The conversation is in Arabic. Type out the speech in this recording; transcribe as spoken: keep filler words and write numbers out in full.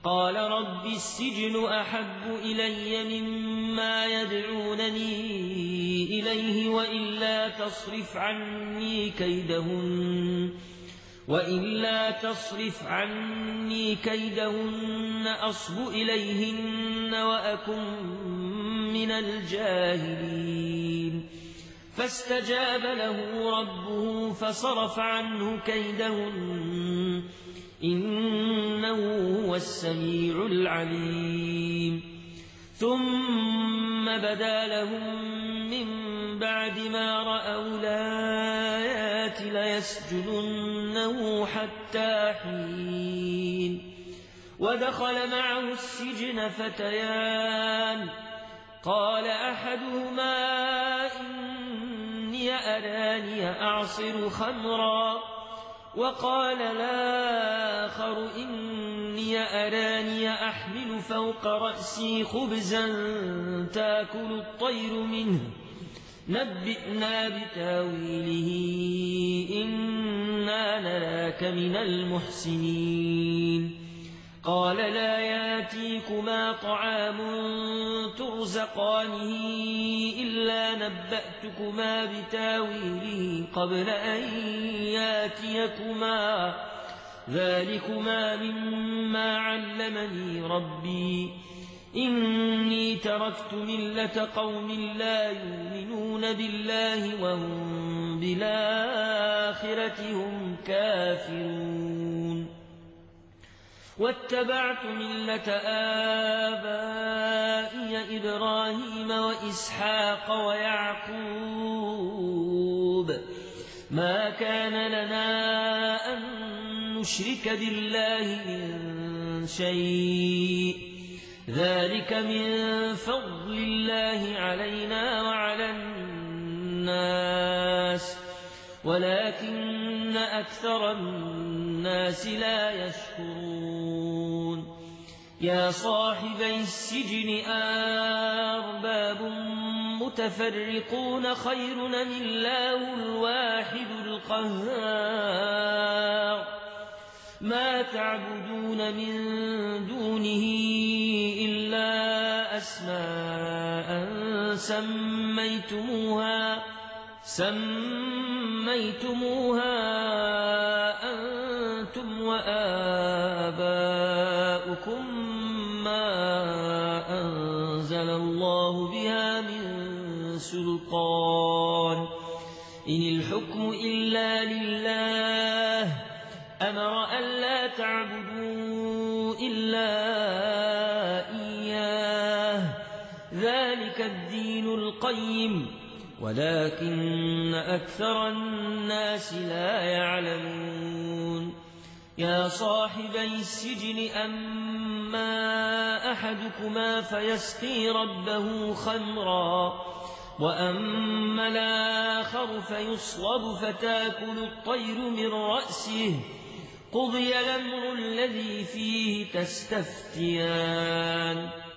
قال رب السجن أحب إلي مما يدعونني إليه وإلا تصرف عني كيدهن وإلا تصرف عني كيدهن أصب إليهن وأكن من الجاهلين فاستجاب له ربه فصرف عنه كيدهن إنه هو السميع العليم ثم بدا لهم من بعد ما رأوا الآيات ليسجننه حتى حين ودخل معه السجن فتيان قال أحدهما إني أراني أعصر خمرا وقال الآخر إني أراني أحمل فوق رأسي خبزا تأكل الطير منه نبئنا بتاويله إنا نراك من المحسنين قال لا ياتيكما طعام ترزقانه إلا نبأتكما بتاويله قبل أن ياتيكما ذلكما مما علمني ربي إني تركت ملة قوم لا يؤمنون بالله وهم بالآخرة هم كافرون واتبعت ملة آبائي إبراهيم وإسحاق ويعقوب ما كان لنا أن نشرك بالله من شيء ذلك من فضل الله علينا وعلى الناس ولكن أكثر الناس لا يشكرون يا صاحبي السجن أرباب متفرقون خير أم الله الواحد القهار ما تعبدون من دونه إلا أسماء سميتموها سميتموها أنتم وآباؤكم ما أنزل الله بها من سلطان إن الحكم إلا لله أمر ألا تعبدوا إلا إياه ذلك الدين القيم ولكن أكثر الناس لا يعلمون يا صاحبي السجن أما أحدكما فيسقي ربه خمرا وأما الآخر فيصلب فتاكل الطير من رأسه قضي الأمر الذي فيه تستفتيان